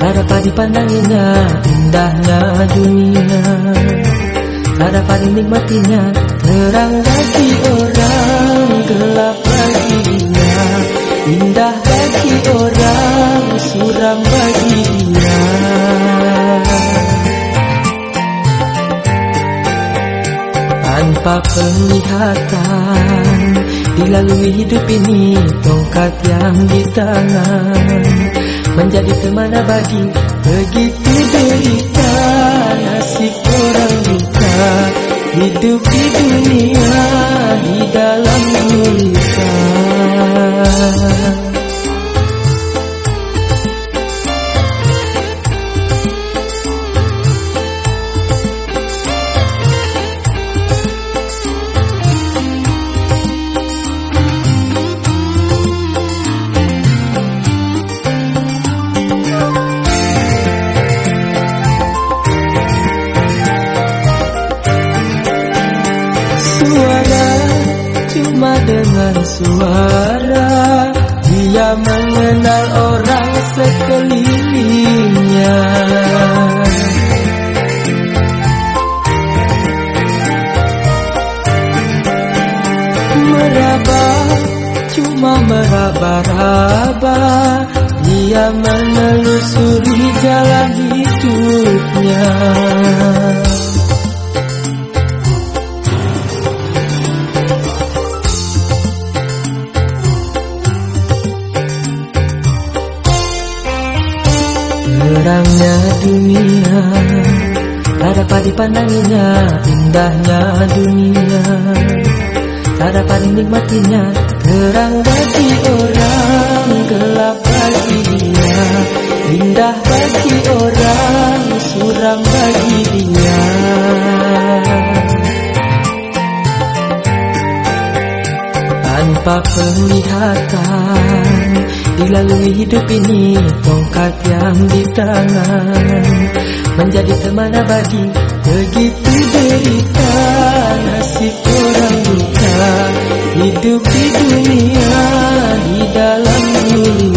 tak dapat dipandanginya indahnya dunia, tak dapat dinikmatinya terang bagi orang, gelap baginya, indah bagi orang, suram bagi dia. Tanpa penglihatan dilalui hidup ini, tongkat yang di tangan menjadi teman abadi. Begitu derita nasib orang buta, hidup di dunia di dalam gulita. Cuma dengan suara dia mengenal orang sekelilingnya. Meraba, cuma meraba-raba, dia menelusuri jalan hidupnya. Terangnya dunia tak dapat dipandanginya, indahnya dunia tak dapat dinikmatinya terang bagi orang, gelap bagi dia, indah bagi orang, suram bagi dia. Tanpa penglihatan dilalui hidup ini, tongkat yang di tangan menjadi teman abadi. Begitu derita nasib orang buta, hidup di dunia di dalam gulita.